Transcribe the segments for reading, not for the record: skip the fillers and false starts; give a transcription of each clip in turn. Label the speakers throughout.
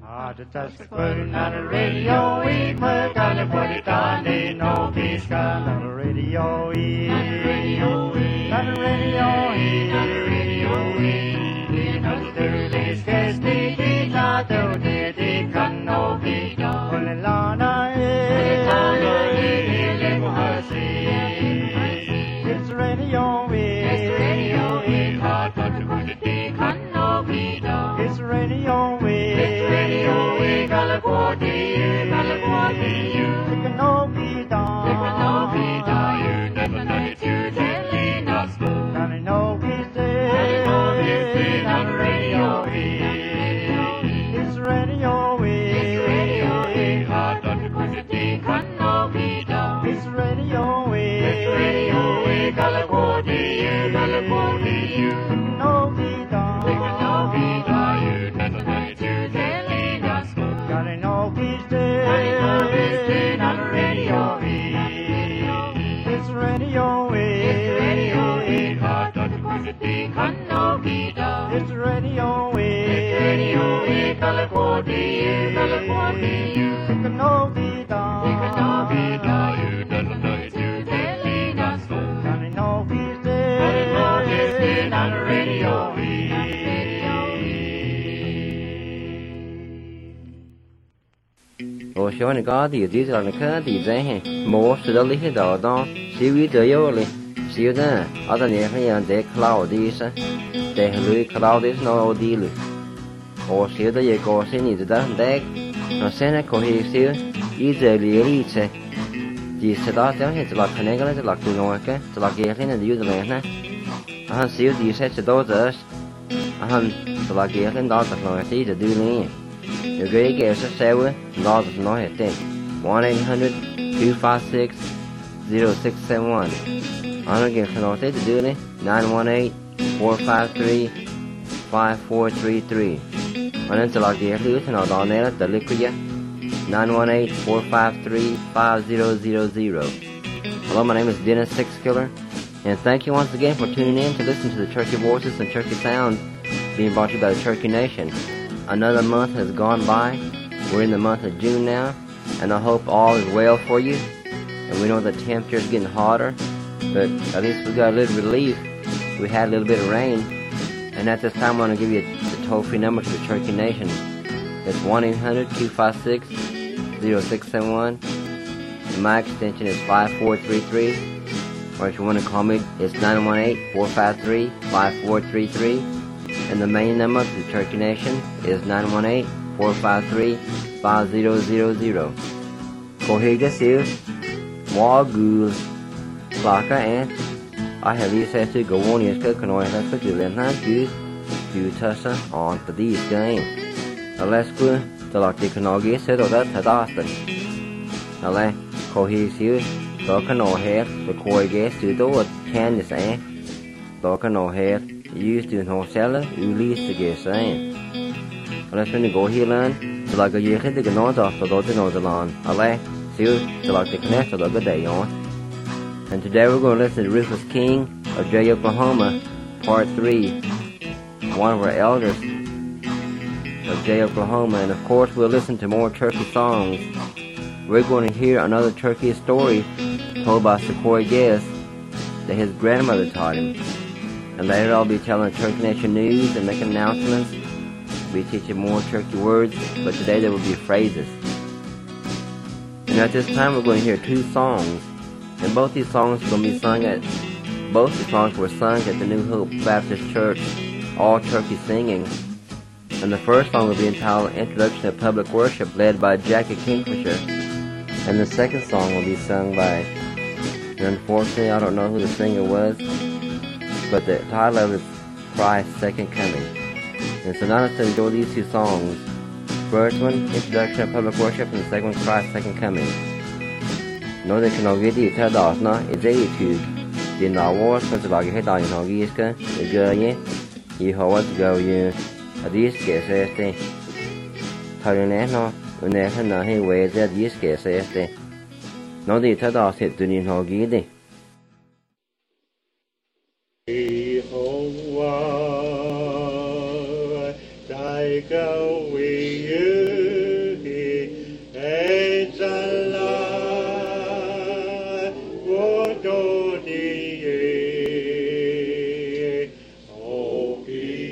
Speaker 1: The Tuscan on the radio, we put on the Poditani, no peace on the radio, on the radio, on the radio, on the release, case the guitar, the can no be done. Only Lana, it's radio, it's radio, hard to put the can no be done. It's radio, California, it can all be done. It can all be done. You never know it, you telling us. And I know he's there. On the radio, it's radio, it's radio, hard to put it, can all be done. It's radio, California, California, it can all be done. It can all be done. You never know it, you telling us. I know he's dead on the radio, it's radio, it's radio, hard to put it, can no be done. It's radio, California, California, it can no be done. It can no be done. You don't know it, you telling us. I know he's dead on the radio.
Speaker 2: Ồ số này có thì tí là cái thì dễ hè mua sự đó lý đó đó xíu ít tới vô liền xíu đó ở đây này phải làm để cloud đi sao để lưới cloud đi nó đi luôn ồ xíu đó giờ có sẽ nhìn đó đấy nó sẽ nó có hi xíu ít giờ liền đi chơi chỉ sẽ đó chẳng hạn là cái này cái là từ ngoài cái là cái này là dưới này nè anh xíu thì sẽ đó giờ anh là cái này đó là nói tí là đưa lên your great guest is Sarah, Laws of North 1-800-256-0671. I'm again for North to do it 918-453-5433. And then to log the Luke and all there the liquid 918-453-5000. Hello, my name is Dennis Sixkiller, and thank you once again for tuning in to listen to the Turkey Voices and Turkey Sounds being brought to you by the Turkey Nation. Another month has gone by. We're in the month of June now, and I hope all is well for you. And we know the temperature is getting hotter, but at least we got a little relief. We had a little bit of rain, and at this time I want to give you the toll-free number to the Turkey Nation. It's 1-800-256-0671. And my extension is 5433. Or if you want to call me, it's 918-453-5433. And the main number to the Turkey Nation is 918-453-5000. Cô hi cái xíu More good Clarka and I have these said to go on yes can I have to do and good you touch on the these game. Let's go to like the can get said or that had Austin. Now cô hi xíu đó can I have the koi gas to do it can you say đó can I have used to know seller release the gas saying. Let's when you go here land to like a year to know off the door to know the lawn. See to like the connect of the good day on. And today we're going to listen to Rufus King of Jay, Oklahoma, Part 3. One of our elders of Jay, Oklahoma, and of course we'll listen to more turkey songs. We're going to hear another turkey story told by Sequoia Guest that his grandmother taught him. And later I'll be telling Turkey Nation news and making announcements. We'll be teaching more turkey words, but today there will be phrases. And at this time we're going to hear two songs. And both these songs are going to be sung both the songs were sung at the New Hope Baptist Church, all turkey singing. And the first song will be entitled Introduction to Public Worship, led by Jackie Kingfisher. And the second song will be sung by, and unfortunately I don't know who the singer was, but the title of it is Christ's Second Coming. And so now let's enjoy these two songs. First one, Introduction to Public Worship, and the second one, Christ's Second Coming. Nói để nó ghi đi theo đó nó dễ thì điện脑我甚至把给导演nó ghi cái cái nhé以后我就要đi cái xe thế thời này nó này hắn là hay về ra đi cái xe thế nói đi theo đó thì tự nhiên nó ghi đi.
Speaker 1: Jehovah, thy go we you.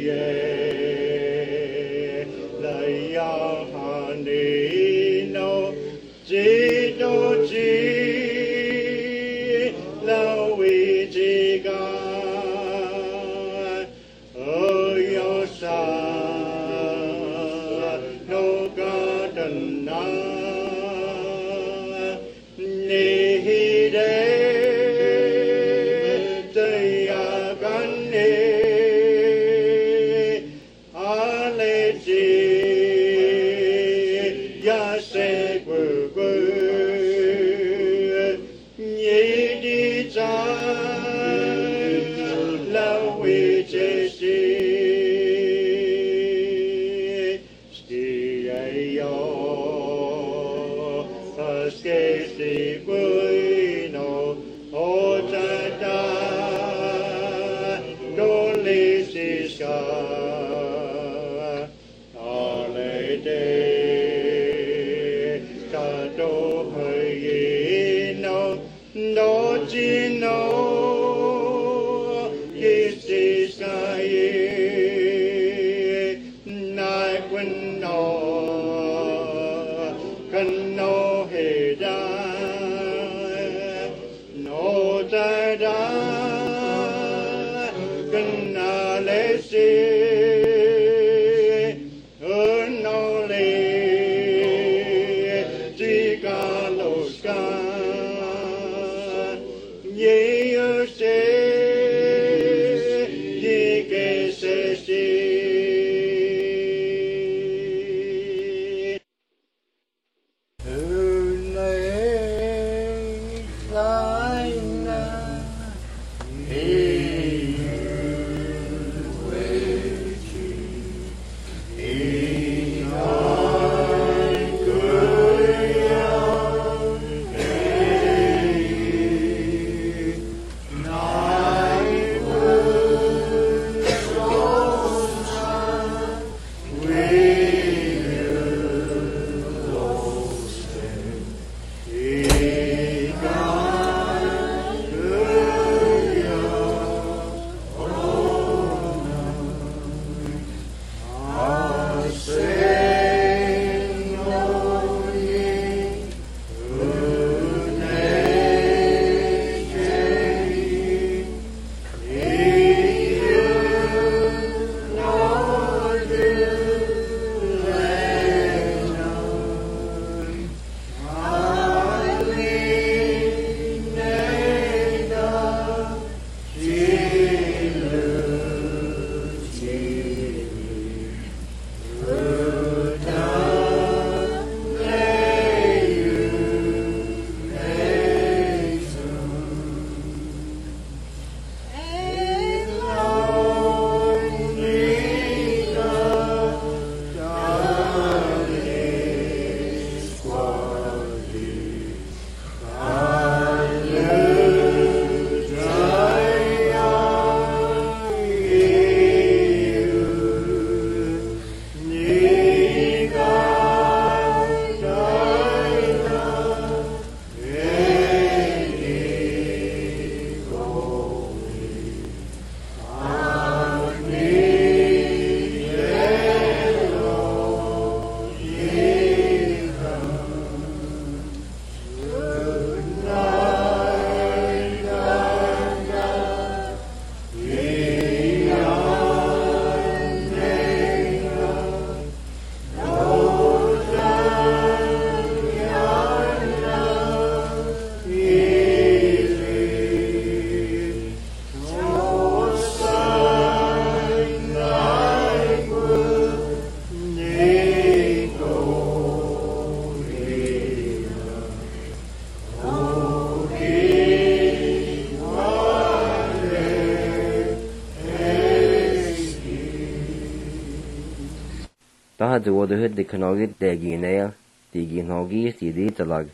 Speaker 2: Daha dúdthe de cnogid de gínéal dí gínógaí tíí delag.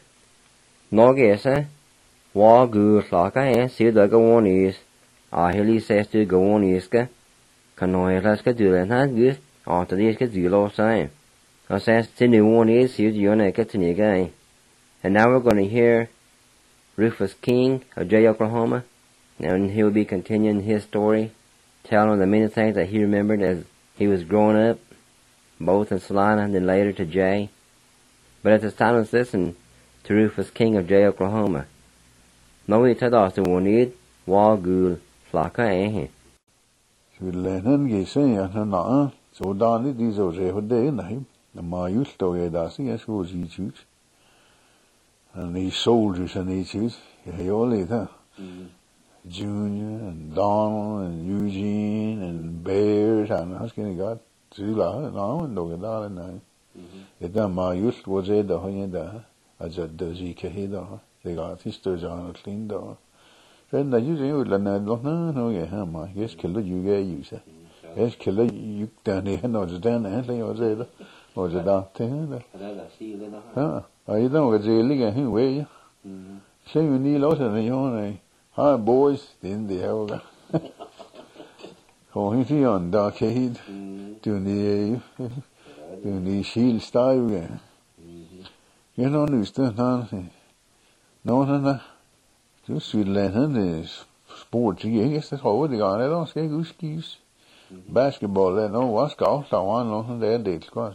Speaker 2: Nóga ésa, bhá gúr chlácha siad a go bhhaníos, áhilí séstú go bhhaníosca, canóirlas go dúlanna gus átaríos go dúlósáin. As as tinú bhhaníos siad dúna go tiniga. And now we're going to hear Rufus King of Jay, Oklahoma, and he'll be continuing his story telling him the many things that he remembered as he was growing up, both in Salina and then later to Jay. But at this time, let's listen to Rufus King of Jay, Oklahoma. Nói thật đó sự muốn ít, wa gul, flaka eh.
Speaker 3: Lenin gesen ya na so dani di so je hode nahi ma yus to ye da si es wo ji chut and the soldiers and the chut he only that Junior and Donald and Eugene and Bears and haskin got zula na ndo ge da na ye da ma yus wo je da hoye da aja de ji ke he da they got sister John clean da then the you do la na no ye ha ma yes kill you ge use yes kill you down here no je down there le yo je da o je da te da ha ai da o je li ge hin we ya shen yu ni lo se ne yo ne ha boys din de ho ga ho hin si on da ke hid du ni shil style ge you know nu sta no na du Sydland is sport jeg det tror det går der skal ikke udskiftes basketball der no was golf der var noget der det skal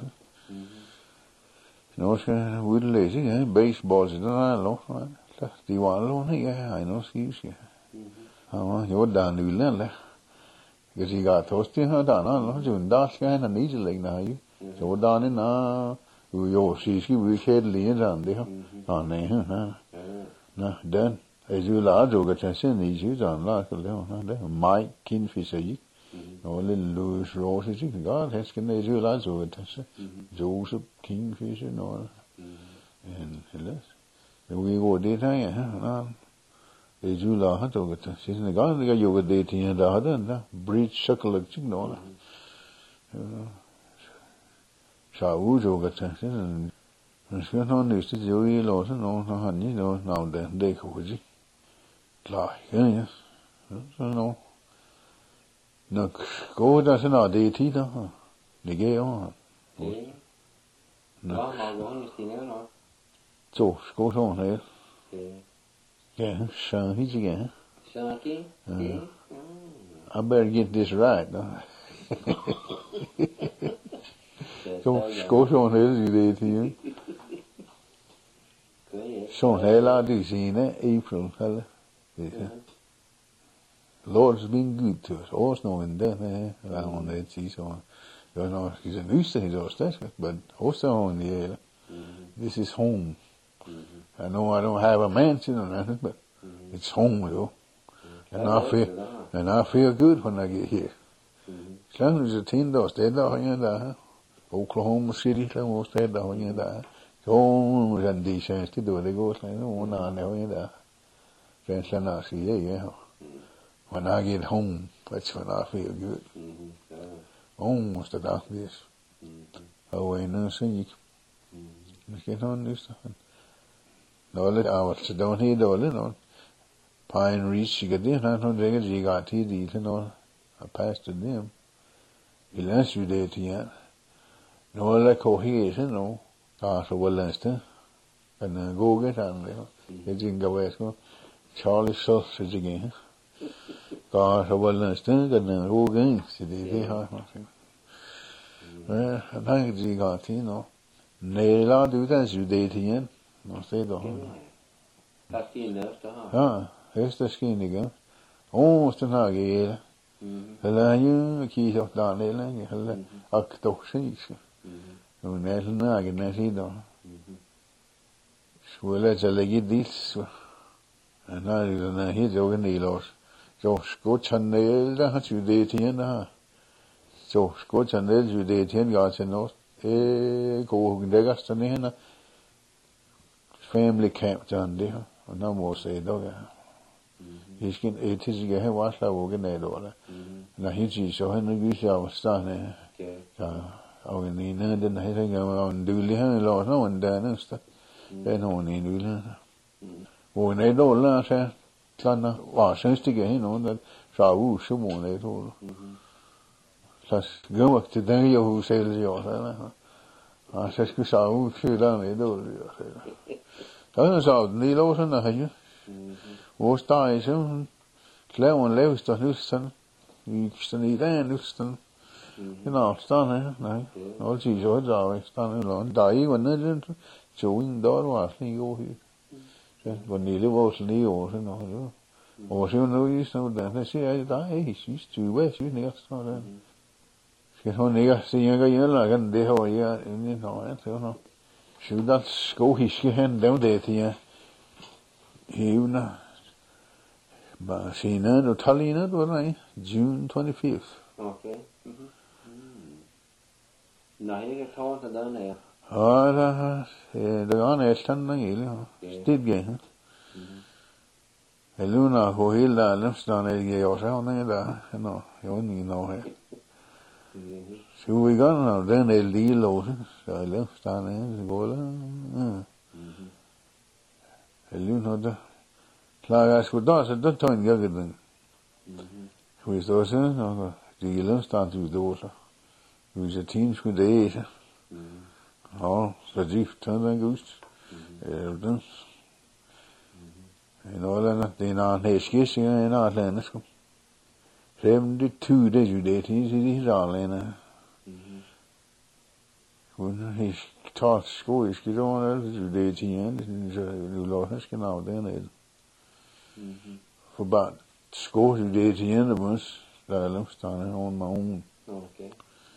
Speaker 3: nu skal udlæse ja baseball så der er lov de var lov ikke ja nu skiftes ja jo der nu der jeg siger at tosti har der no jo der skal han ikke lægge nej så der na jo skal vi kæde lige sådan det her nej na den As you large organization is used on like Mike Kingfisher, or little Louis Ross, God has can as you large organization, Joseph Kingfisher, no, and less. We go daytime, as you large organization, God, they got you with dating and the other, bridge chocolate, no, Shawu organization, and she on this to Joey Lawson, no, honey, no, now then they could. Like, yes. No. No, go doesn't know the tea, the gay on. No. So, go on there. Yeah, son, he's again. I better get this right, no? So, go on there, the tea. So, hell, I do see in April, hell. Lord's been good to us. Always knowing that, on the sea, so you know, he's a new thing, but also on the air. This is home. I know I don't have a mansion or nothing, but it's home, though. And I feel good when I get here. As long as the team does, they don't Oklahoma City, they won't stay down. So, and the chance to do it, they go, no, no, yeah. When I get home, that's when I feel good. Almost the darkness. Away no see. Let's get on this stuff. No, let I was down here, no. Pine Reach, you get there, I don't think you got TD, you know. I passed to them. He last you there to yet. No, like here, you know. After well last time. And go get on there. You didn't go west, go. Charlie Sausage again. God, I wasn't still good and whole game. See, they have nothing. Well, I think you got, you know. Nail do that, you dating, no, say the
Speaker 2: That's enough,
Speaker 3: here's the skin again. Almost an agate. Hello, you, keys of down there, hello, octosis. No, national nag, and that's it. Well, let's get this. And now he's over the loss. So, Scotch and nail, that's you dating, So, Scotch and nail, you dating, God's in those. Go, they got to the family camp down there. No more say, dog. He's getting 80s again, watch that walking there, dollar. Now he's so Henry Goose, I was standing there. Oh, and he didn't have to go on duly, and lost no one down and stuff. They don't need to when they don't learn, Sana, since to get, you know, that Shawu, Shimon, they told. Plus, go up to them, who says yours, I says, Shawu, shoot down, they do. Doesn't sound Nilos and the Hayes. Was dies, Clem and Lewis, the Houston, Iksten I den usten. Stan nej. All ti så der stan eller der I var nede joing der var sådan jo her. Så var nede var sådan lige over sådan noget. Og så nu I så der siger jeg der sidst du var syg næste så der. Skal hun ikke se jeg kan hjælpe kan det har jeg ingen noget så nå. Så der sko hiske hen dem det til hævner. Bare senere du Tallinn du var June 25th.
Speaker 2: Okay. Nej, jeg tror at den er.
Speaker 3: Det var næsten den hele. Det gik. Luna på hele der lemsterne ikke jo så den der. Nå, jo ikke noget her. Så vi går når den er lige låse. Så lemsterne det går der. Luna der. Klarer sgu da så det tog en gang den. Vi står sådan og det lemsterne til dåser. Vi så tin skulle det. Ja, så drift den gust. Den. Det er en hæskis, en anden sko. Sem det tude jo det til de rallene. Hun har taget sko I skal då det til en så du lå skal nå den er. For bare sko det til en mus der er lumsterne on maun.
Speaker 2: Okay.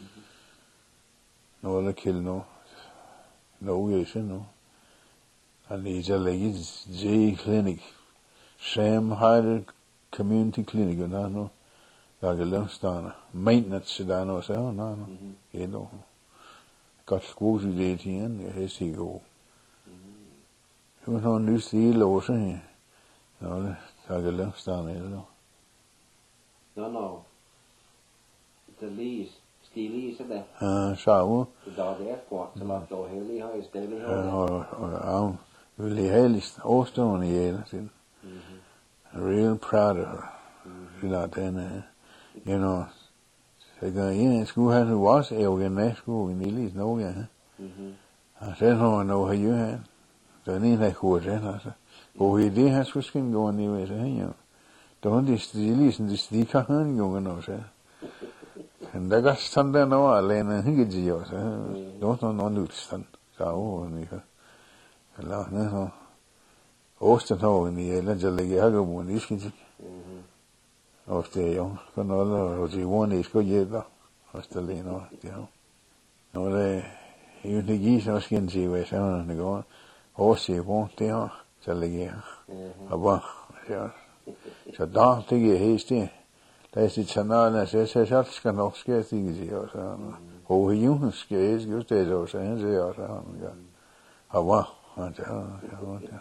Speaker 3: Nå der kill no. No yes no. Han er læge J clinic. Sam Hyder Community Clinic der nu. Der er lumsterne. Maintenance der nu så no. Det no. Godt sko det til en jeg har set go. Hun har en lille låse. Nå der er lumsterne eller.
Speaker 2: No. Det lige stilig så der.
Speaker 3: Så
Speaker 2: det der er godt så langt over hele har I stille
Speaker 3: og vil helst årstående i hele tiden. Real proud of her. Den you know, så gør jeg skulle have nu også evgen skulle en lille noget ja. Og så har noget har jo han. Den ene der kunne det altså. Og i det han skulle skin gå ned ved så ja. Då det stilig sådan det stikker han jo nu så. Men der går sådan der noget alene hygge de jo så. Då noget udstand. Så og ni kan. Eller nej. Årstånden i eller jeg lægger jeg på en iskidt. Og det jo kan noget og det var ikke skulle hjælpe. Og så lige noget det jo. Når det jo ikke giver så skal en se hvad så det går. Og se på det her så lægger jeg. Og bare ja. Så der det giver helt det. Der er sit kanal så skal nok ske det jo så. Og jo skal jo det så han siger så han ja. Og bare ja.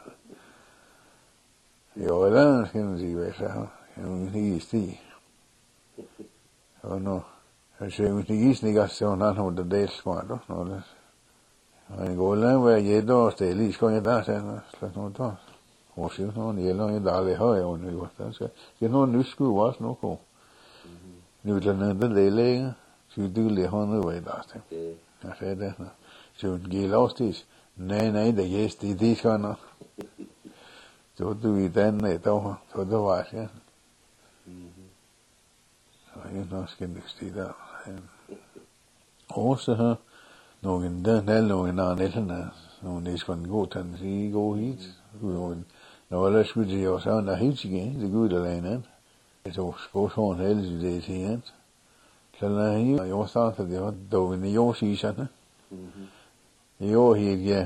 Speaker 3: Jo, eller skal man sige hvad så. Jeg ikke sti. Og nu jeg ser jo ikke snigger så han har det del smart og noget. Og en god lang vej jeg og det lige skal jeg der så slet noget der. Og så nogen eller en der har jeg jo nu så. Det nogen nyt skulle også nok gå. Nu er det den læge. Så du lige har noget ved der. Jeg sagde det. Så giver lovstis. Nej, det er det skal nok. Så du I den der så det var ja. Så jeg nok skal ikke stige der. Og så har nogen der nogen anden nogen det skal gå til den sige gå hit. Når der skulle de jo så der helt igen det går der længe. Så skulle sådan helst det til en. Så der er jo startet det var dog i år season. Jo helt ja.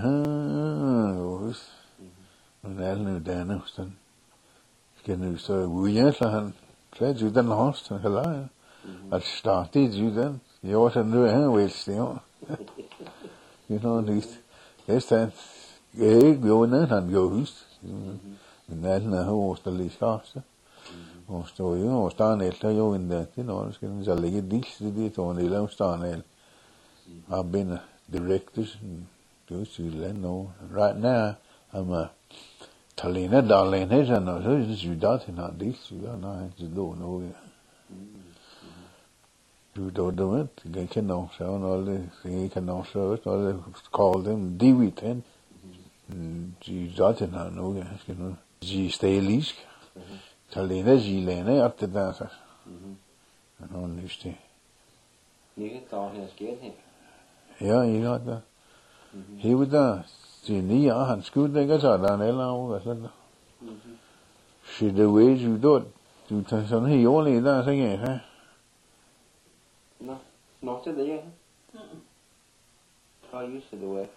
Speaker 3: Men alle nu der nu sådan. Skal nu så ude så han klæder jo den host han kalder. At starte det den. Jo så nu han vil stå. You know this. Esta jo ned han jo hus. Men alle har host der lige starter. Og står jo og starter efter jo en der. Det når skal den så ligge det to en lille starter. Har been directors to Sydland no. Right now I'm Tallinn darlene så når så det er det han det så nej det lå noget. Du det kan nå så når det kan nå så når det call dem D10. Det han noget skal nu. De stalisk. Tallinn Zealand op det der så. Han har lyst til.
Speaker 2: You can call him scared him.
Speaker 3: Ja, I got that. He was there. See, han skulle ikke tage den eller over, sådan. See the way you do it. Du tager sådan her jordlig der, så kan jeg.
Speaker 2: No, not to the end. How used to the way.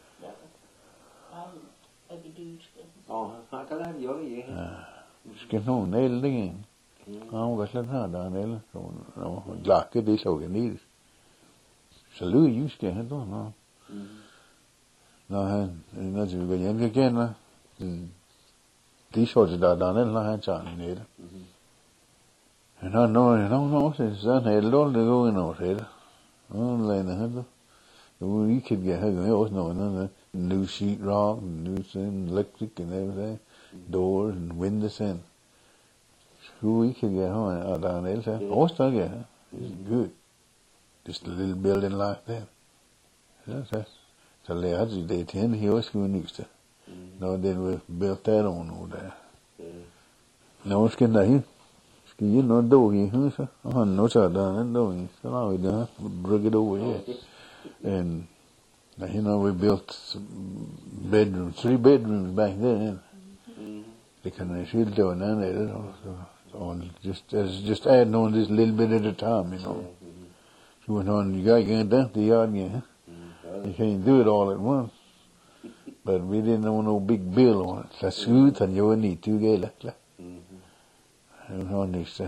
Speaker 2: Oh, I can have your yeah.
Speaker 3: Skal nogen næle det igen. Han var sådan her, der næle. Nå, glakke det så igen. Så lød jyske han då, nå. Når når vi går hjem igen, det så det der næle, når han tager den næle. Han har noget, så han er lort det går ind over det. Og længe han då. Nu vi kan get her også noget, new sheet rock, new electric and everything, doors and windows and. So we can get home down there. Also, yeah, it's good. Just a little building like that. That's so they tend he was going used to. No, then we built that on over there. No, skin that Skal you not do it, huh? Oh, no, sir, done doing. So now we done bring it over here. And you know, we built bedrooms, 3 bedrooms back then. They can still do it now. So just adding on this little bit at a time, you know. So went on, you got to get down to the yard again. You can't do it all at once. But we didn't want no big bill on it. That's good, and you need to get it. And on this,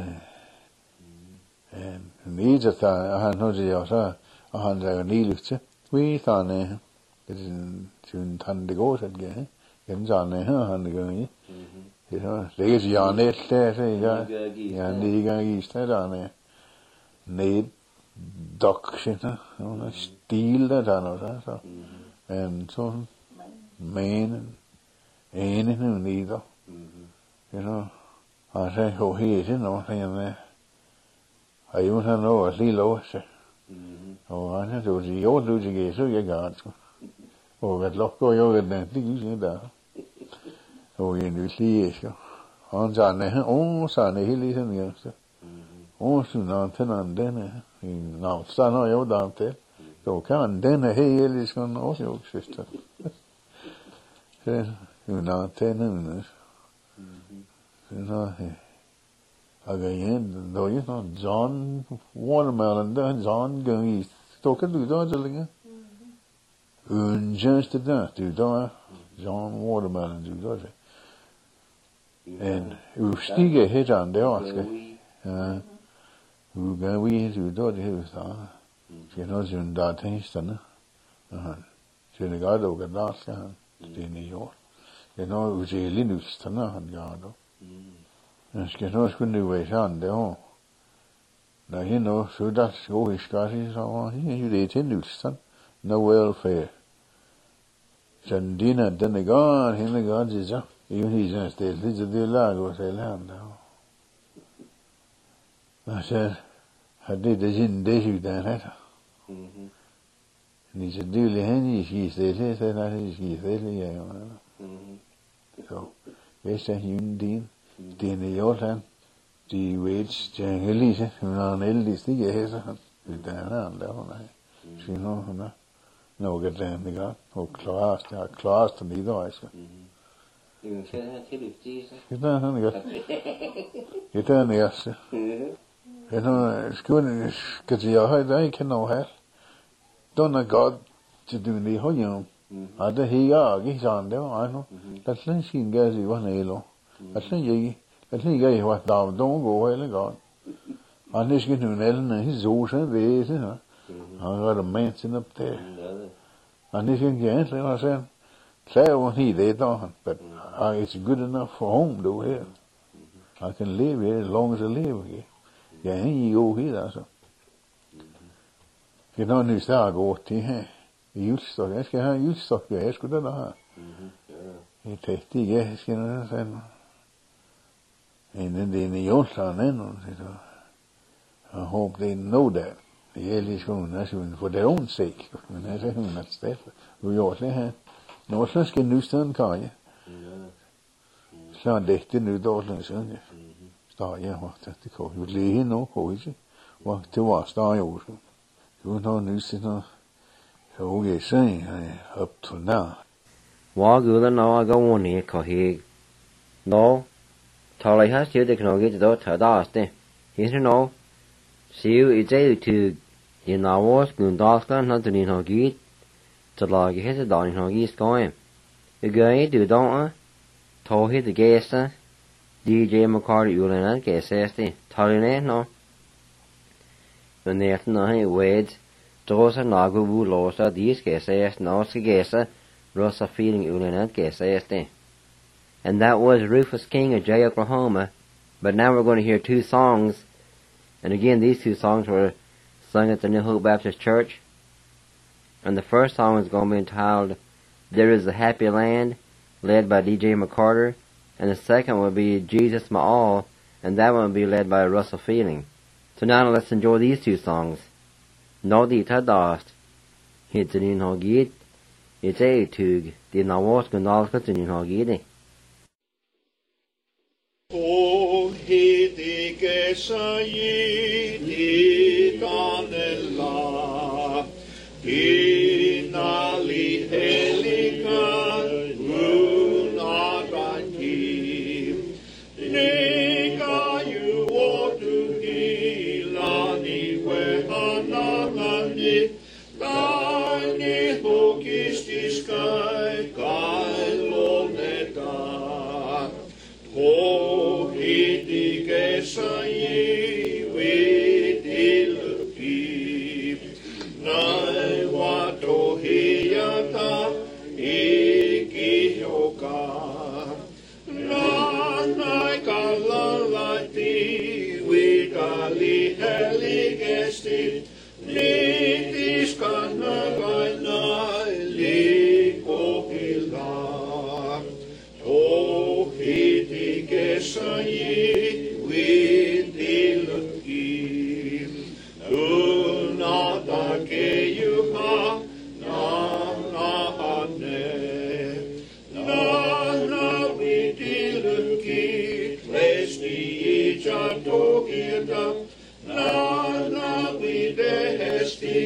Speaker 3: and these are I had no idea, so I had a needle to. We thought, it's in Tan de Ghost again. It's on there, and the going. You know, there's Jan there, and the guy is there on there. Need ducks, you know, steel that I know, so. And so, main and anything neither. You know, I say, oh, he is, you know, saying I even know a little, oh, I know, so the old dude again, so you got, oh, that lock go over there, things like that. Oh, you know, see, yes, on Sunday, oh, Sunday, he listened, yes. Oh, soon on ten and then, now, son, oh, you're down there. So, can't then, hey, is going to also, sister. You know, 10 minutes. You know, again, though, you know, John Watermelon, John going east. Talk to Dodge, just to that, do John Watermelon, do Dodge. And we still get hit on the Oscar. We go, we do Dodge, you know, in that Hinston. So the guy over the last in New York. You know, it was a Linux to know, and God. And she knows when they wait on the home. Now, you know, so that's always Scottish, so you did in Houston, no welfare. So dinner, then the God, him the God is up. Even he's in a state, this is the lago, say, land now. I said, I did the gin dish that. And he said, do you henny, she said, he said, she said, yeah. So, yes, a human being, the old hand, the wage, Elise, and eldest, the yes, with the hand down. She know, no, get down the God, or class to the eyes.
Speaker 2: You can say that till Jesus.
Speaker 3: Get down the God. Get down the yes. You know, it's good, because you heard, I can know how. Don't know God to do the whole, you know. I don't hear, he's on there, I know. That's when she gets you one elo. That's when you get what down, don't go away, God. And this getting an Ellen and his ocean, ways, you know. I got a mansion up there. And this can get, like I said, say what he did on, but it's good enough for home to here. I can live here as long as I live here. Yeah, you go here, so. You know, nu ska gå till här. Julstock, jag ska ha julstock, jag skulle ha. I tänkte, jag ska ha sen. And then the Jonsson ännu. I hope they know that. Det är liksom for their own sake. Men det är hon att ställa. Och jag säger här. Nå så ska nu stå kan jag. Så det nu då så. Står jag har det går ju lige nu på inte. til vores der jo. Du når nu sitter jo jeg siger up to now.
Speaker 2: Wa gula no ga woni ko he. No. Tolai has you the can get do ta daste. Here no. Siu I day to in our was gun daskan not to in hogit. To log his down in hogis going. You going to don't told he the guest DJ McCarty Ulan guest este. Toline no. When they no he wed. Dosa nagu wu losa these guests no sigesa Rosa feeling Ulan guest este. And that was Rufus King of Jay, Oklahoma. But now we're going to hear two songs. And again, these two songs were sung at the New Hope Baptist Church. And the first song is going to be entitled, There Is a Happy Land, led by DJ McCarter. And the second will be Jesus My All, and that one will be led by Russell Feeling. So now let's enjoy these two songs. No di ta dast, hit the in hogit, it's a tug, di na was gandalka in hogidi.
Speaker 4: O hitike sayidi tanella, inali helika unagaki, neka you otu hilani we analani, kani hokistis kai loneta. O hitike sayi witilpi, nai wato hiyata ikihoka, nai kalalati wikali heligesti, nitis kanagainai likohila. O hitike sayi witilpi, unatake yuha nanahane, nana witilpi, lesti ichatokita, nana widehesti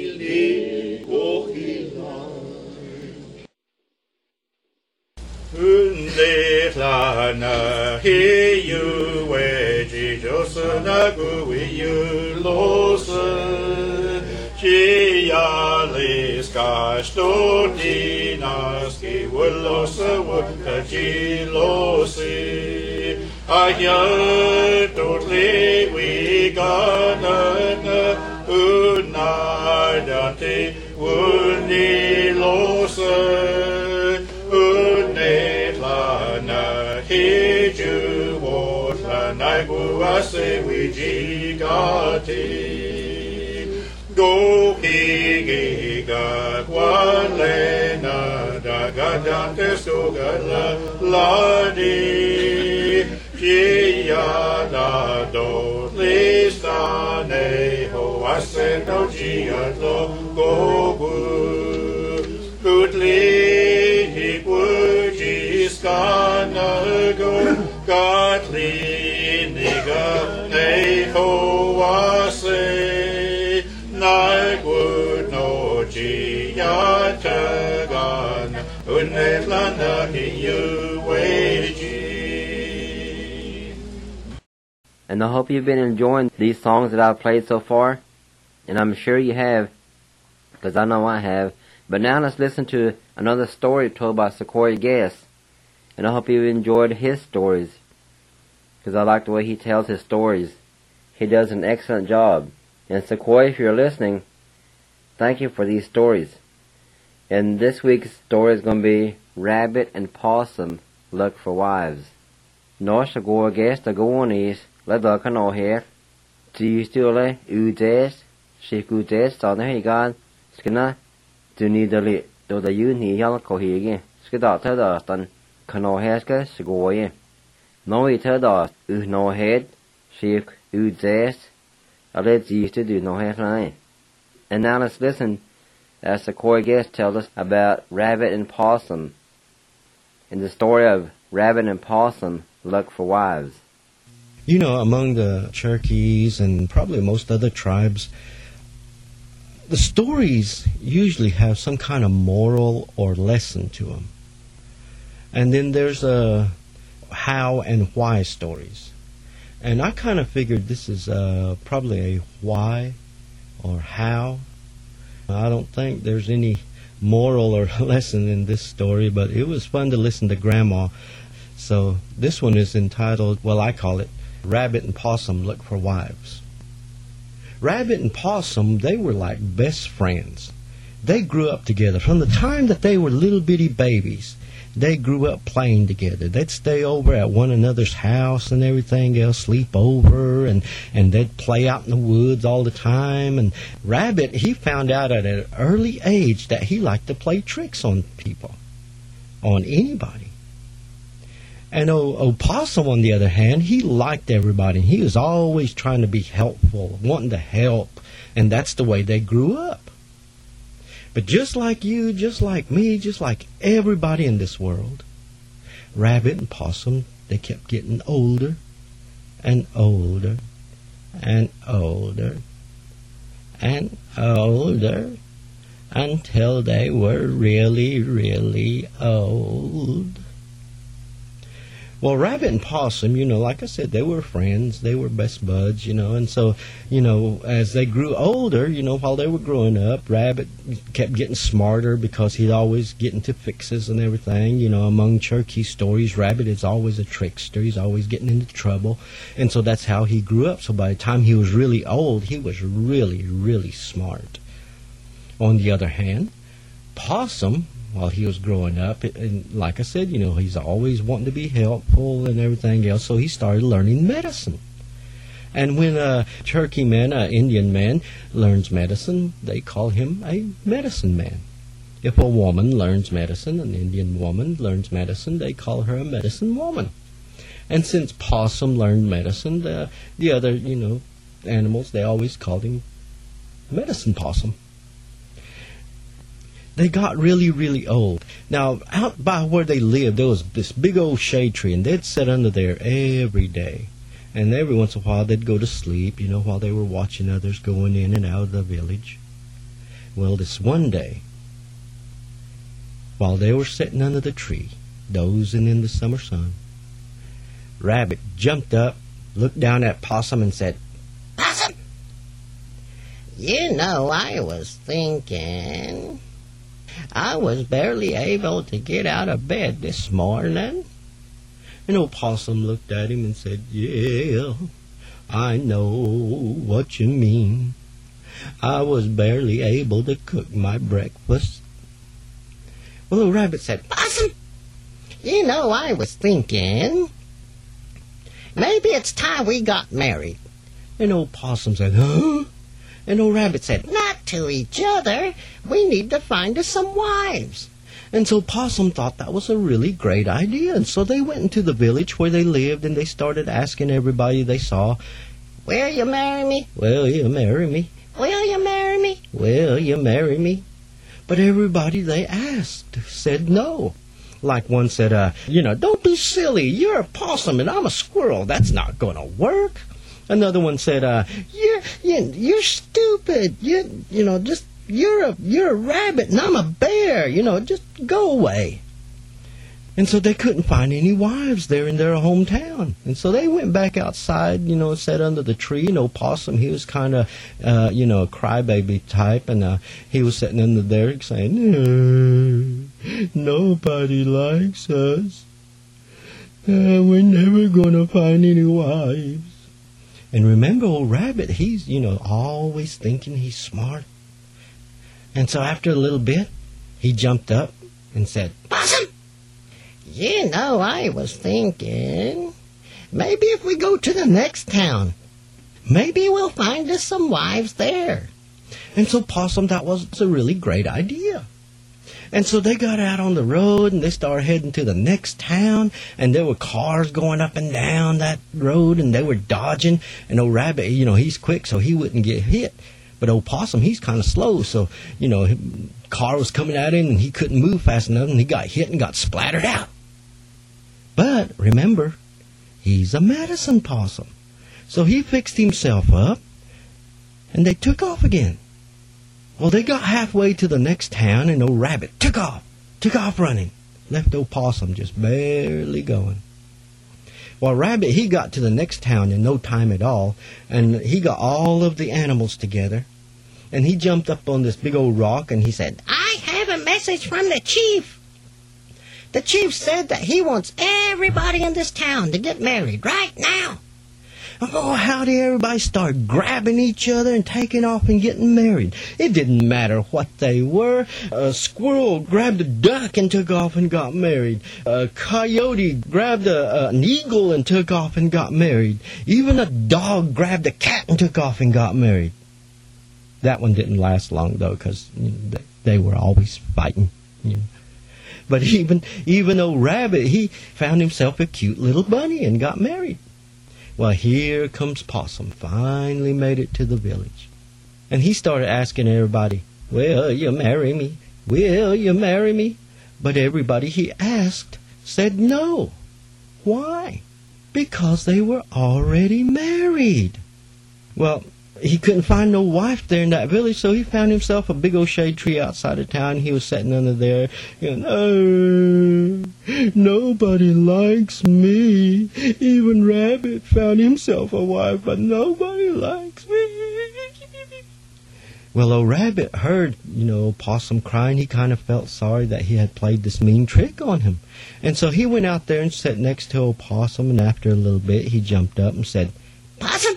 Speaker 4: likohila. Undetlana he you we Jesus na gu we you los chia les castotinas que vuelos cachilos aya totally we gana unadate unilos Unetlana hiju wotlana guase wijigati go higiga kwalena dagadante sugala ladi pia da do listane ho aseno giatlo gobu goodly Skanago Gatli Niga Neho Wase Nagwood no Giatagan Unetlanda Hiyuweji.
Speaker 2: And I hope you've been enjoying these songs that I've played so far. And I'm sure you have, because I know I have. But now let's listen to another story told by Sequoia Guest. And I hope you enjoyed his stories, because I like the way he tells his stories. He does an excellent job. And Sequoia, if you're listening, thank you for these stories. And this week's story is going to be Rabbit and Possum Look for Wives. Nå Sequoia Guest the go on is let the can all here. Do you still udes? She could test on the God. Skina. Do need the lit. Do the you need y'all go here again. Skida tell the done. Kano heska Sequoia. No he tell us no head, sheep zest. I let you to do no head line. And now let's listen as Sequoia Guest tells us about Rabbit and Possum. In the story of Rabbit and Possum Look for Wives.
Speaker 5: You know, among the Cherokees and probably most other tribes, the stories usually have some kind of moral or lesson to them. And then there's how and why stories. And I kind of figured this is probably a why or how. I don't think there's any moral or lesson in this story, but it was fun to listen to Grandma. So this one is entitled, well, I call it, Rabbit and Possum Look for Wives. Rabbit and Possum, they were like best friends. They grew up together. From the time that they were little bitty babies, they grew up playing together. They'd stay over at one another's house and everything else, sleep over, and they'd play out in the woods all the time. And Rabbit, he found out at an early age that he liked to play tricks on people, on anybody. And Possum, on the other hand, he liked everybody. He was always trying to be helpful, wanting to help, and that's the way they grew up. But just like you, just like me, just like everybody in this world, Rabbit and Possum, they kept getting older and older and older and older until they were really, really old. Well, Rabbit and Possum, you know, like I said, they were friends. They were best buds, you know. And so, you know, as they grew older, you know, while they were growing up, Rabbit kept getting smarter because he'd always get into fixes and everything. You know, among Cherokee stories, Rabbit is always a trickster. He's always getting into trouble. And so that's how he grew up. So by the time he was really old, he was really, really smart. On the other hand, Possum, while he was growing up, and like I said, you know, he's always wanting to be helpful and everything else, so he started learning medicine. And when a Cherokee man, an Indian man, learns medicine, they call him a medicine man. If a woman learns medicine, an Indian woman learns medicine, they call her a medicine woman. And since Possum learned medicine, the other, you know, animals, they always called him Medicine Possum. They got really, really old. Now, out by where they lived, there was this big old shade tree, and they'd sit under there every day. And every once in a while, they'd go to sleep, you know, while they were watching others going in and out of the village. Well, this one day, while they were sitting under the tree, dozing in the summer sun, Rabbit jumped up, looked down at Possum, and said, "Possum, you know, I was thinking, I was barely able to get out of bed this morning." And old Possum looked at him and said, "Yeah, I know what you mean. I was barely able to cook my breakfast." Well, old Rabbit said, "Possum, you know, I was thinking, maybe it's time we got married." And old Possum said, "Huh?" And old Rabbit said, "Not to each other. We need to find us some wives." And so Possum thought that was a really great idea. And so they went into the village where they lived, and they started asking everybody they saw, "Will you marry me? Will you marry me? Will you marry me? Will you marry me?" But everybody they asked said no. Like one said, "Don't be silly. You're a possum and I'm a squirrel. That's not going to work." Another one said, "You're stupid. You're a rabbit and I'm a bear. Just go away." And so they couldn't find any wives there in their hometown. And so they went back outside, sat under the tree. Possum, he was kind of, a crybaby type. And he was sitting under there saying, "Nobody likes us. We're never going to find any wives." And remember, old Rabbit, he's, always thinking he's smart. And so after a little bit, he jumped up and said, "Possum, I was thinking, maybe if we go to the next town, maybe we'll find us some wives there." And so Possum, that was a really great idea. And so they got out on the road and they started heading to the next town, and there were cars going up and down that road and they were dodging. And old Rabbit, he's quick so he wouldn't get hit. But old Possum, he's kind of slow, so, car was coming at him and he couldn't move fast enough and he got hit and got splattered out. But remember, he's a medicine possum. So he fixed himself up, and they took off again. Well, they got halfway to the next town, and old Rabbit took off running. Left old Possum just barely going. Well, Rabbit, he got to the next town in no time at all, and he got all of the animals together, and he jumped up on this big old rock, and he said, "I have a message from the chief. The chief said that he wants everybody in this town to get married right now." Oh, how did everybody start grabbing each other and taking off and getting married? It didn't matter what they were. A squirrel grabbed a duck and took off and got married. A coyote grabbed an eagle and took off and got married. Even a dog grabbed a cat and took off and got married. That one didn't last long, though, because they were always fighting. But even old Rabbit, he found himself a cute little bunny and got married. Well, here comes Possum, finally made it to the village. And he started asking everybody, "Will you marry me? Will you marry me?" But everybody he asked said no. Why? Because they were already married. Well, he couldn't find no wife there in that village, so he found himself a big old shade tree outside of town. He was sitting under there, nobody likes me. Even Rabbit found himself a wife, but nobody likes me. Well, old Rabbit heard, Possum crying. He kind of felt sorry that he had played this mean trick on him. And so he went out there and sat next to old Possum, and after a little bit, he jumped up and said, "Possum,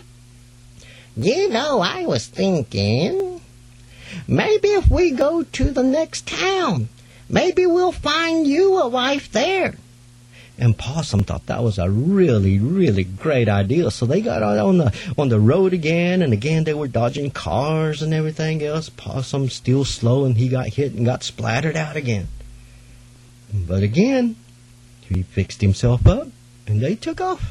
Speaker 5: I was thinking, maybe if we go to the next town, maybe we'll find you a wife there." And Possum thought that was a really, really great idea. So they got out on the road again, and again they were dodging cars and everything else. Possum still slow, and he got hit and got splattered out again. But again, he fixed himself up, and they took off.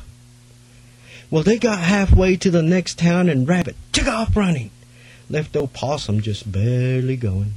Speaker 5: Well, they got halfway to the next town, and Rabbit took off running. Left old Possum just barely going.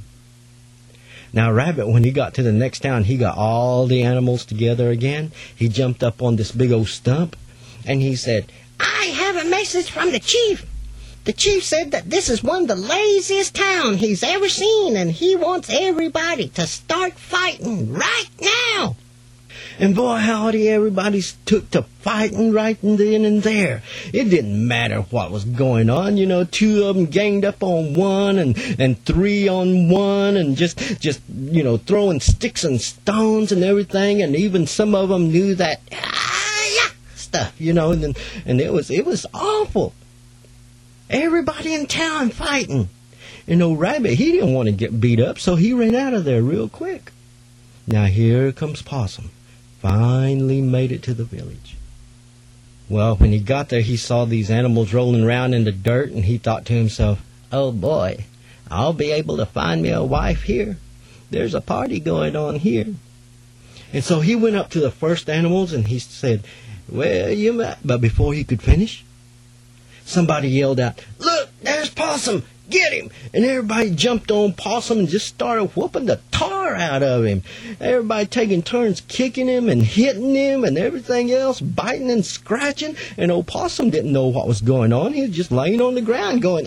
Speaker 5: Now, Rabbit, when he got to the next town, he got all the animals together again. He jumped up on this big old stump, and he said, "I have a message from the chief. The chief said that this is one of the laziest towns he's ever seen, and he wants everybody to start fighting right now." And boy, howdy, everybody took to fighting right then and there. It didn't matter what was going on. 2 of them ganged up on one and 3 on one and just throwing sticks and stones and everything. And even some of them knew that stuff, and it was awful. Everybody in town fighting. And old Rabbit, he didn't want to get beat up, so he ran out of there real quick. Now here comes Possum. Finally made it to the village. Well, when he got there, he saw these animals rolling around in the dirt, and he thought to himself, "Oh boy, I'll be able to find me a wife here. There's a party going on here." And so he went up to the first animals, and he said, "Well, but before he could finish, somebody yelled out, "Look, there's Possum! Get him!" And everybody jumped on Possum and just started whooping the tar out of him. Everybody taking turns kicking him and hitting him and everything else, biting and scratching. And old Possum didn't know what was going on. He was just laying on the ground going,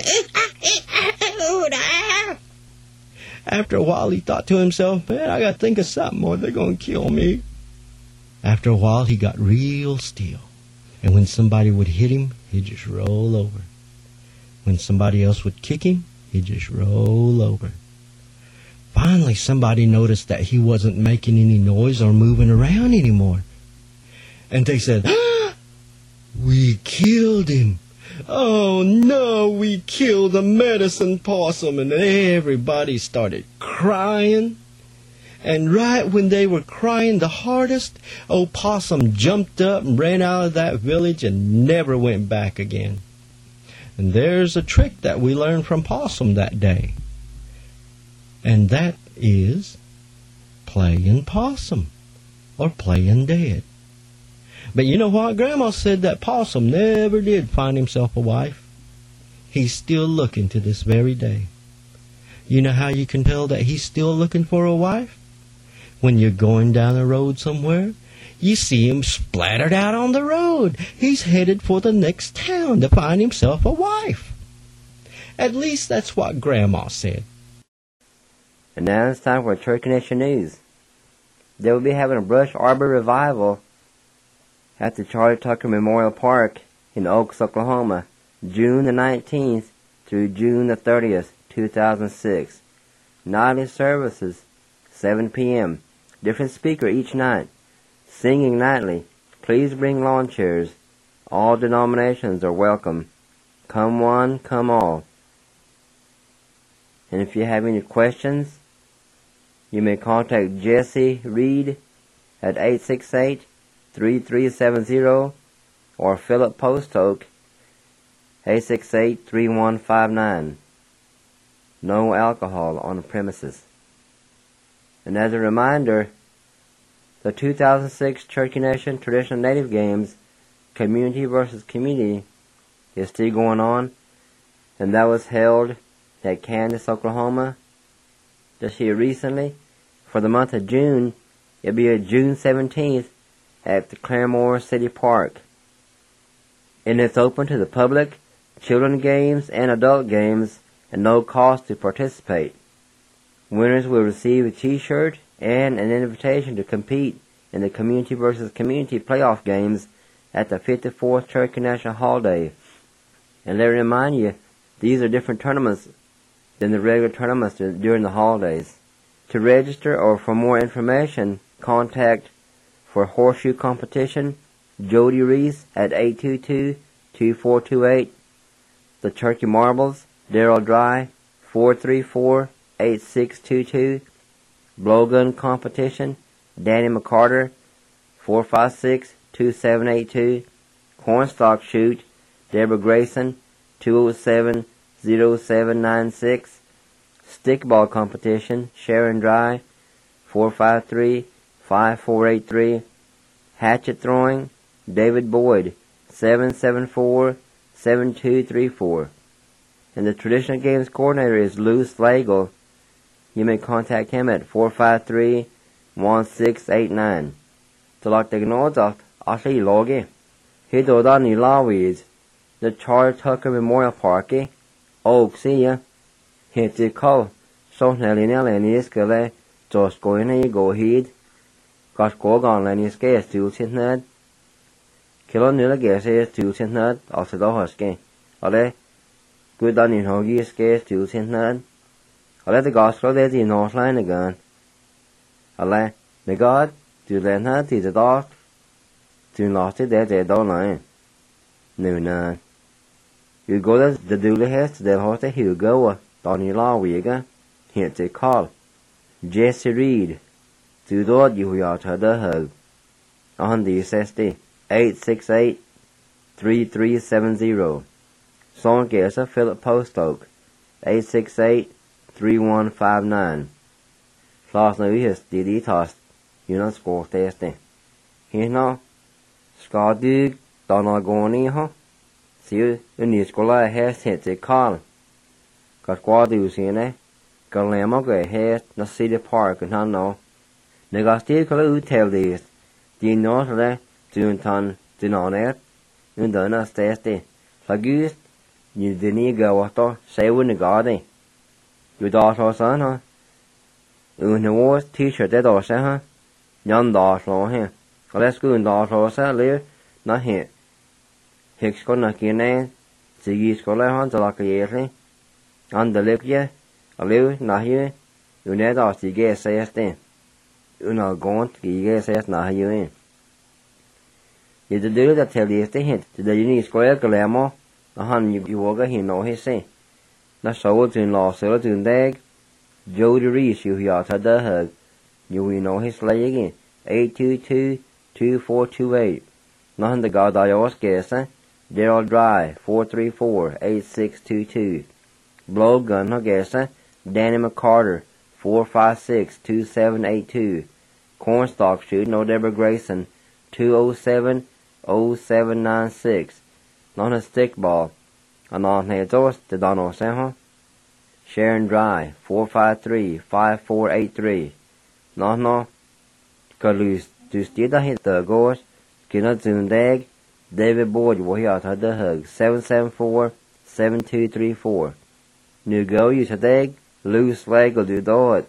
Speaker 5: After a while, he thought to himself, "Man, I got to think of something or they're going to kill me." After a while, he got real still. And when somebody would hit him, he'd just roll over. When somebody else would kick him, he'd just roll over. Finally, somebody noticed that he wasn't making any noise or moving around anymore. And they said, "We killed him. Oh no, we killed the medicine possum." And everybody started crying. And right when they were crying the hardest, old Possum jumped up and ran out of that village and never went back again. And there's a trick that we learned from Possum that day. And that is playing possum or playing dead. But you know what? Grandma said that Possum never did find himself a wife. He's still looking to this very day. You know how you can tell that he's still looking for a wife? When you're going down the road somewhere, You see him splattered out on the road. He's headed for the next town to find himself a wife. At least that's what Grandma said.
Speaker 2: And now it's time for Church Connection News. They will be having a brush arbor revival at the Charlie Tucker Memorial Park in Oaks, Oklahoma, June the 19th through June the 30th, 2006. Nightly services, 7 p.m. Different speaker each night. Singing nightly. Please bring lawn chairs. All denominations are welcome. Come one, come all. And if you have any questions, you may contact Jesse Reed at 868-3370 or Philip Postoke 868-3159. No alcohol on the premises. And as a reminder, the 2006 Church Connection Traditional Native Games Community versus Community is still going on, and that was held at Candace, Oklahoma, just here recently. For the month of June, it'll be at June 17th at the Claremore City Park. And it's open to the public, children games, and adult games, and no cost to participate. Winners will receive a t-shirt and an invitation to compete in the Community versus Community playoff games at the 54th Church Connection Holiday. And let me remind you, these are different tournaments than the regular tournaments during the holidays. To register or for more information, contact for Horseshoe Competition Jody Reese at 822-2428. The Turkey Marbles, Daryl Dry, 434-8622. Blowgun Competition, Danny McCarter, 456-2782. Cornstalk Shoot, Deborah Grayson, 207-0796. Stickball Competition, Sharon Dry, 453-5483. Hatchet Throwing, David Boyd, 774-7234. And the Traditional Games Coordinator is Lou Slagle. You may contact him at 453-1689. To like the notes of Ashley Logie. He do that in Lawies. The Charlie Tucker Memorial Park. Oh, see ya. Hit the call. So Nelly and his gale. Just going to go heed. Got go on and his gas to sit nerd. Kill on the gas is to sit nerd. Also the husky. Ole. Good on in Hoggy gas to sit nerd. I let the gospel there in Northline again. I let the God to let her to the dog to lost it there they don't line. No, no. You go to the dooley heads, they'll hold the Hugo, Donny Law Wiga, here to call. Jesse Reed, to dot you out her the hug. On the SSD, 868-3370. Song guess of Philip Postoke, 868-3159. Class now is the toss. You know score testing. Here now. Skadug Donagoni, huh? See you in the school has hit the call. Got quadus in eh? Got lamb has no city park and I know. They got still call tell this. Do you know that? Doing ton, do not it? You don't know testing. Lagus, you didn't go to say when the garden. Your daughter son, huh? In the worst t-shirt that also, huh? Young daughter here. Let's go in daughter sa live, not here. Hicks có nà kia nè, Sigis có lẽ hòn cho cái gì thế. Anh đã live kia, ở live nà here, you need to see get says then. You know going to get says nà here. You the do that tell you the hint, the unique square glamour, a hun you walk he know he say. Not so to in law so to dag. Jody Reese you here to the hug. You will know his lay again. 822-2428. Nothing the God I always guess, eh? Daryl Dry, 434-8622. Blowgun, no guess, eh? Danny McCarter, 456-2782. Cornstalk Shoot, no Deborah Grayson, 207-0796. Not a stickball. And on heads off, the Donald Sahon. Sharon Dry, 453-5483. No. Got loose Du stida hit the gosh, kina zundag, David Boyd will hear out the hug, 774-7234. Nu go you today, loose leg will do it.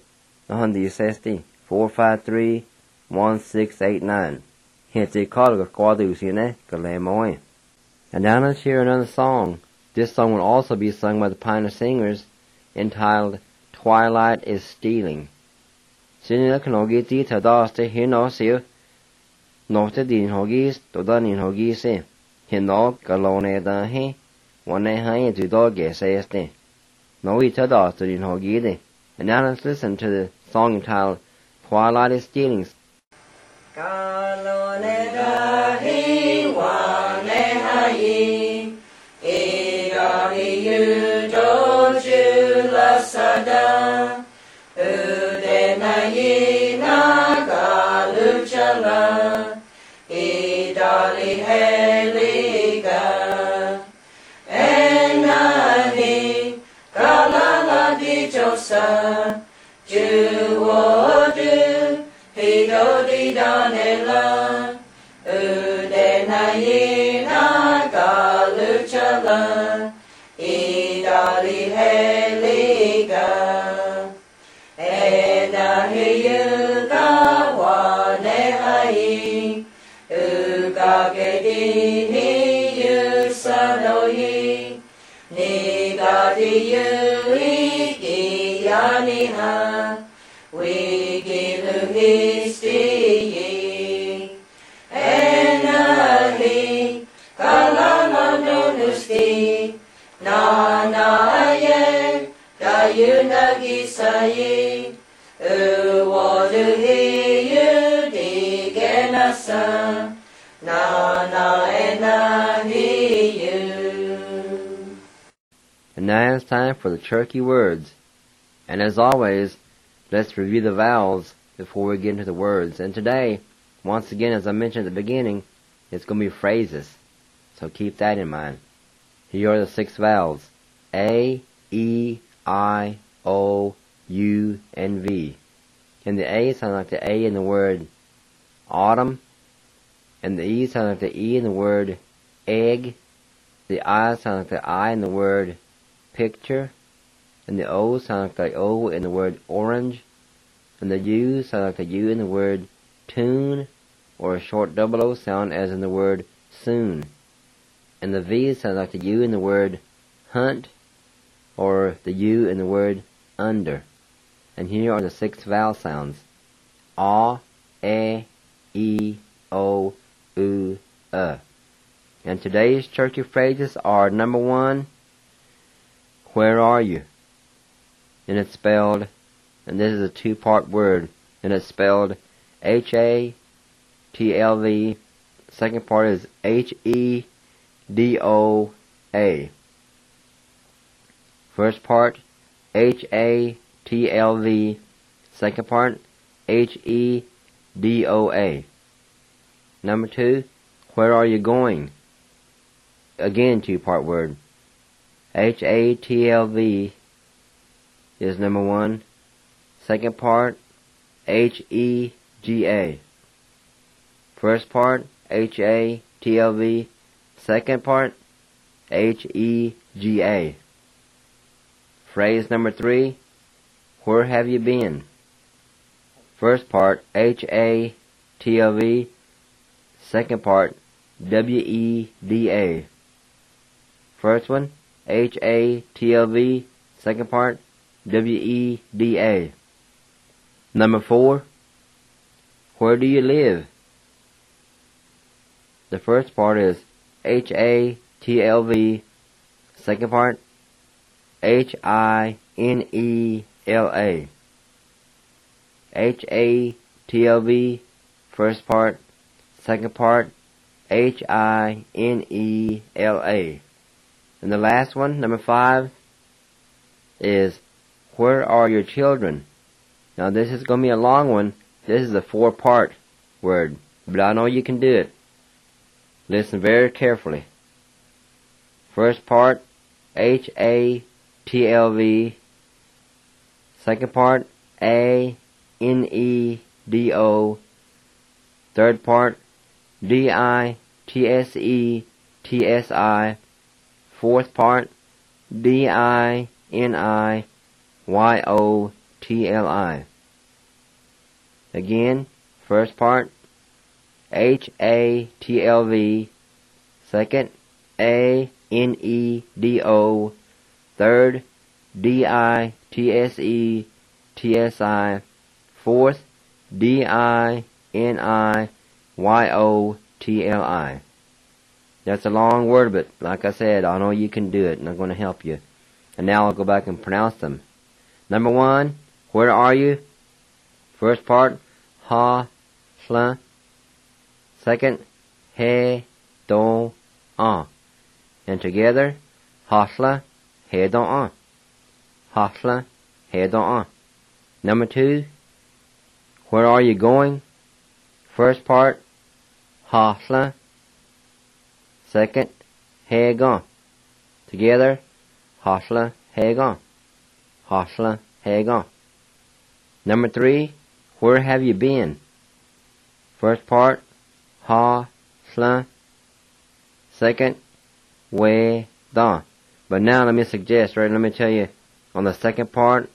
Speaker 2: 160-453-1689. Hit the call of Quadus in it, Galamoy. And now let's hear another song. This song will also be sung by the Pioneer Singers, entitled Twilight is Stealing. Sinna can hogi ti ta daste hin no se. Note din hogis to dan in hogi se. Hin no galone da he. One hai to dog se este. No we ta daste din hogi de. And now let's listen to the song entitled Twilight is Stealing.
Speaker 1: Galone da he one hai. Egari you do ju la sada. Udenayina galuchala. Idali heliga. Enani galala di josa. Juwodu hido di danela. Udenayina galuchala. Idali heliga. Enahiyuga wanehai. Ugagedini yusanoi. Nigadiyu igiyaniha. Wigiluhistiyi. Enahi kalanonunusti. Nanaye dayunagisayi. Uwoduhiyu digenasa. Nanaenahiyu.
Speaker 2: And now it's time for the Cherokee words. And as always, let's review the vowels before we get into the words. And today, once again, as I mentioned at the beginning, it's going to be phrases. So keep that in mind. Here are the 6 vowels. A, E, I, O, U, and V. And the A sounds like the A in the word autumn. And the E sounds like the E in the word egg. The I sounds like the I in the word picture. And the O sounds like the O in the word orange. And the U sounds like the U in the word tune, or a short double O sound as in the word soon. And the V sounds like the U in the word hunt, or the U in the word under. And here are the 6 vowel sounds. A, E, O, U, And today's Cherokee phrases are number 1, where are you? And it's spelled, and this is a 2-part word, and it's spelled H-A-T-L-V. Second part is H-E-D-O-A. First part, H-A-T-L-V. Second part, H-E-D-O-A. Number 2, where are you going? Again, 2-part word. H-A-T-L-V is number 1. Second part, H-E-G-A. First part, H-A-T-L-V. Second part, H-E-G-A. Phrase number 3, where have you been? First part, H-A-T-L-V. Second part, W-E-D-A. First one, H-A-T-L-V. Second part, W-E-D-A. Number 4, where do you live? The first part is H-A-T-L-V. Second part, H-I-N-E-L-A. H-A-T-L-V. First part. Second part, H-I-N-E-L-A. And the last one, number 5, is where are your children? Now this is going to be a long one. This is a 4-part word, but I know you can do it. Listen very carefully. First part, H-A-T-L-V. Second part, A-N-E-D-O. Third part, D-I-T-S-E-T-S-I. Fourth part, D-I-N-I-Y-O-T-L-I. Again, first part, H-A-T-L-V. Second, A-N-E-D-O. Third, D-I-T-S-E-T-S-I. Fourth, D-I-N-I-Y-O-T-L-I. That's a long word, but like I said, I know you can do it, and I'm going to help you. And now I'll go back and pronounce them. Number 1, where are you? First part, ha, sla. Second, he, do, and together, ha, sla, he, do, ha, sla, he, do, Number 2, where are you going? First part, ha, sla. Second, he, go. Together, ha, sla, he, go. Ha, sla, he, go. Number 3, where have you been? First part, ha, sla. Second, we, da. But now let me suggest, right, let me tell you, on the second part,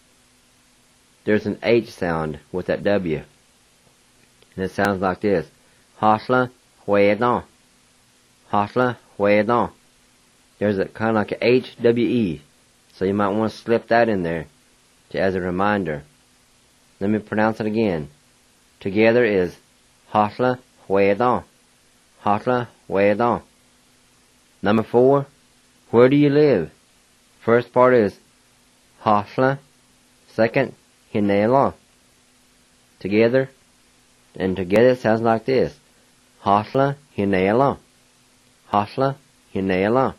Speaker 2: there's an H sound with that W. And it sounds like this. Ha, sla, we, da. Ha, sla, we, da. There's a kind of like a H-W-E. So you might want to slip that in there as a reminder. Let me pronounce it again. Together is ha, sla, we, da. Ha, sla, we, da. Number 4, where do you live? First part is ha, sla. Second, hine, la. Together, and together it sounds like this. Ha, sla, hine, la. Ha, sla, hine, la.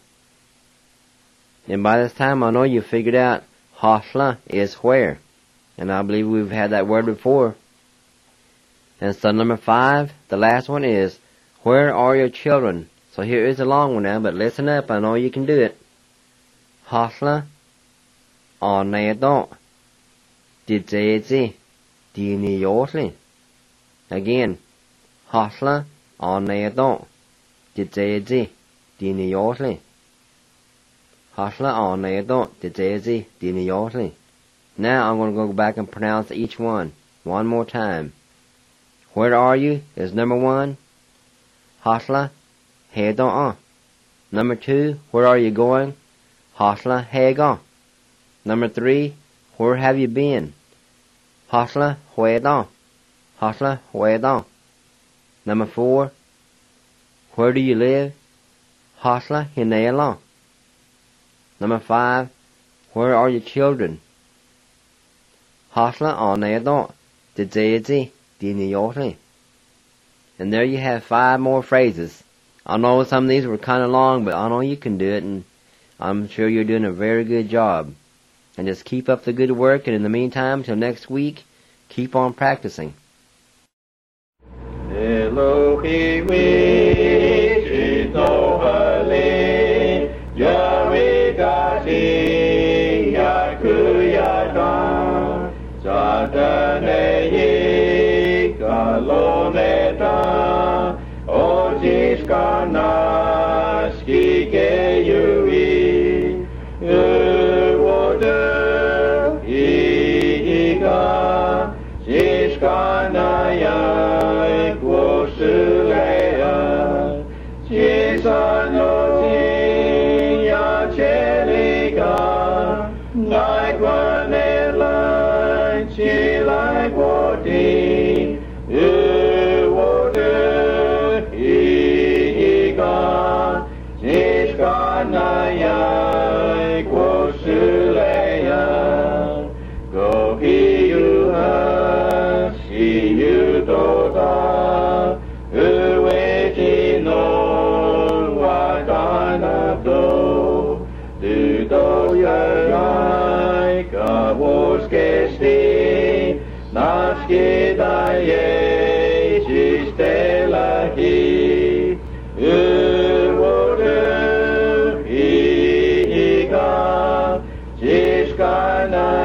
Speaker 2: And by this time I know you figured out ha, sla is where. And I believe we've had that word before. And so number 5, the last one is, where are your children? So here is a long one now, but listen up, I know you can do it. Ha, sla, ne, do. Didze, dini, yosli. Again, ha, sla, ne, do. Didze, dini, yosli. Ha, sla, ne, do. Didze, dini, yosli. Now I'm going to go back and pronounce each one more time. Where are you is number 1. Ha, sla, he, do, Number 2, where are you going? Ha, sla, he, go. Number 3, where have you been? Ha, sla, we, do. Ha, sla, we, do. Number 4, where do you live? Ha, sla, hine, la. Number 5, where are your children? Ha, sla, ne, do. Didze, dini, yosli. And there you have 5 more phrases. I know some of these were kind of long, but I know you can do it, and I'm sure you're doing a very good job. And just keep up the good work, and in the meantime, till next week, keep on practicing.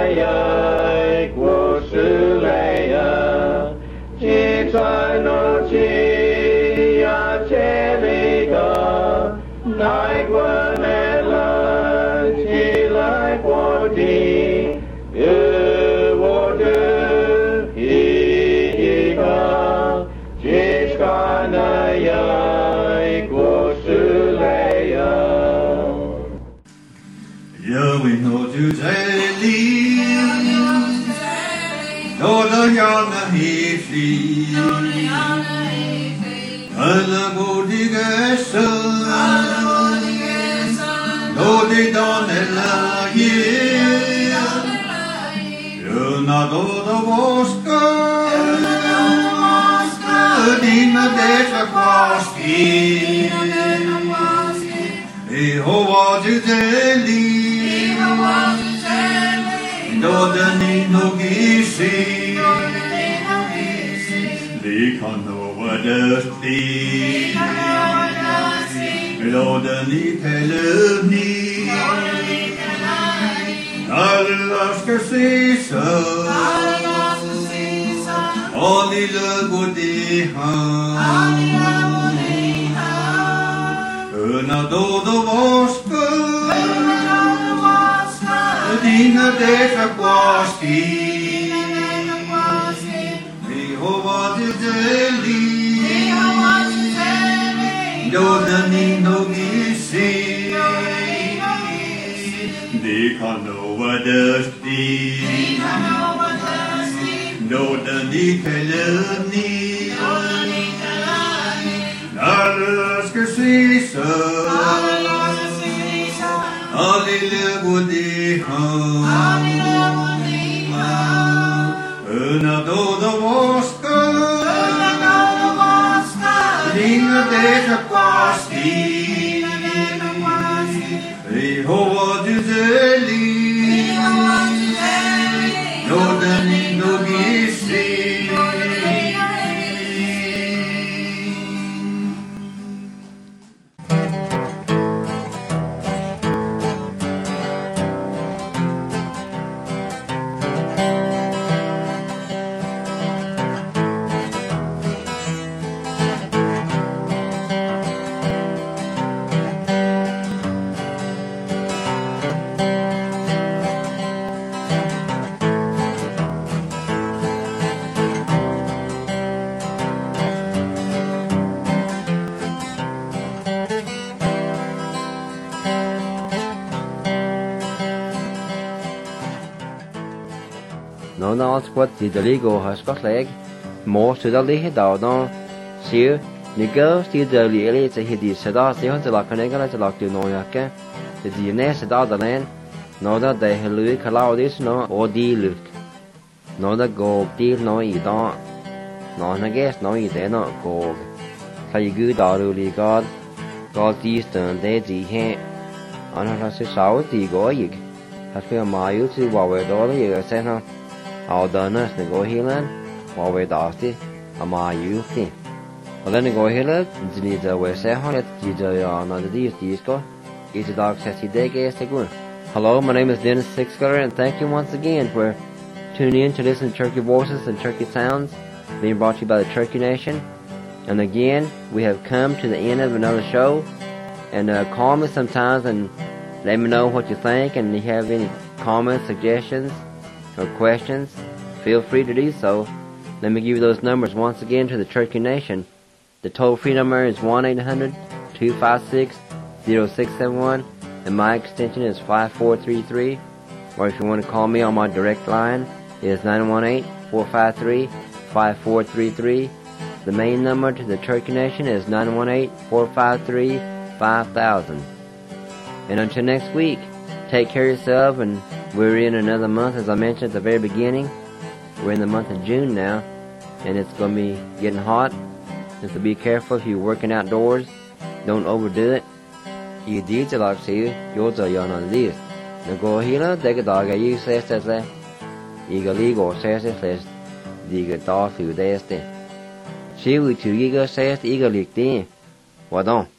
Speaker 4: Chica no
Speaker 3: Låda gärna hifli alla godiga söl Lådi danella ge Juna dåda voska Dina dessa kvaski Jehova judeli Dodani nogisi Likano vadasti Dodani televni Allaska sisa Alila godiha Una dodo voska Dina dessa quasti Jehova judeli Dodani nogisi Likano vadasti Dodani televni Allaska sisa Alila godiha Una doda voska Dina dessa quasti Jehova judeli Dodani nogisi
Speaker 2: No, no, squat the deligo has got leg. More to the leg down. See, the girls the daily to hit the sada, the hunter like an egg, like the noyaka. The DNS at the land. No, that they Louis Calaudis, no, or the look. No, that gold deal, no, you don't. No, I guess, no, you dare not gold. So you good, already, God. God, these turn, they the hand. I know that's a sour, the go, you. Has been a mile to what we're doing, you said, huh? All done us to go here, while we're dusty, a my youth. Well, then go here, and need the way say, how let's do another disco. Each dog says he day gas good. Hello, my name is Dennis Sixcutter, and thank you once again for tuning in to listen to Turkey Voices and Turkey Sounds, being brought to you by the Turkey Nation. And again, we have come to the end of another show, and call me sometimes and let me know what you think, and if you have any comments, suggestions, or questions, feel free to do so. Let me give you those numbers once again to the Turkey Nation. The toll-free number is 1-800-256-0671, and my extension is 5433. Or if you want to call me on my direct line, it is 918-453-5433. The main number to the Turkey Nation is 918-453-5000. And until next week, take care of yourself, and we're in another month, as I mentioned at the very beginning. We're in the month of June now, and it's going to be getting hot. So be careful if you're working outdoors. Don't overdo it. You did the like see you're on this. Now go here, take a dog. You say that you go legal says it. You get dog through there. She will to you go says eager like this. What on?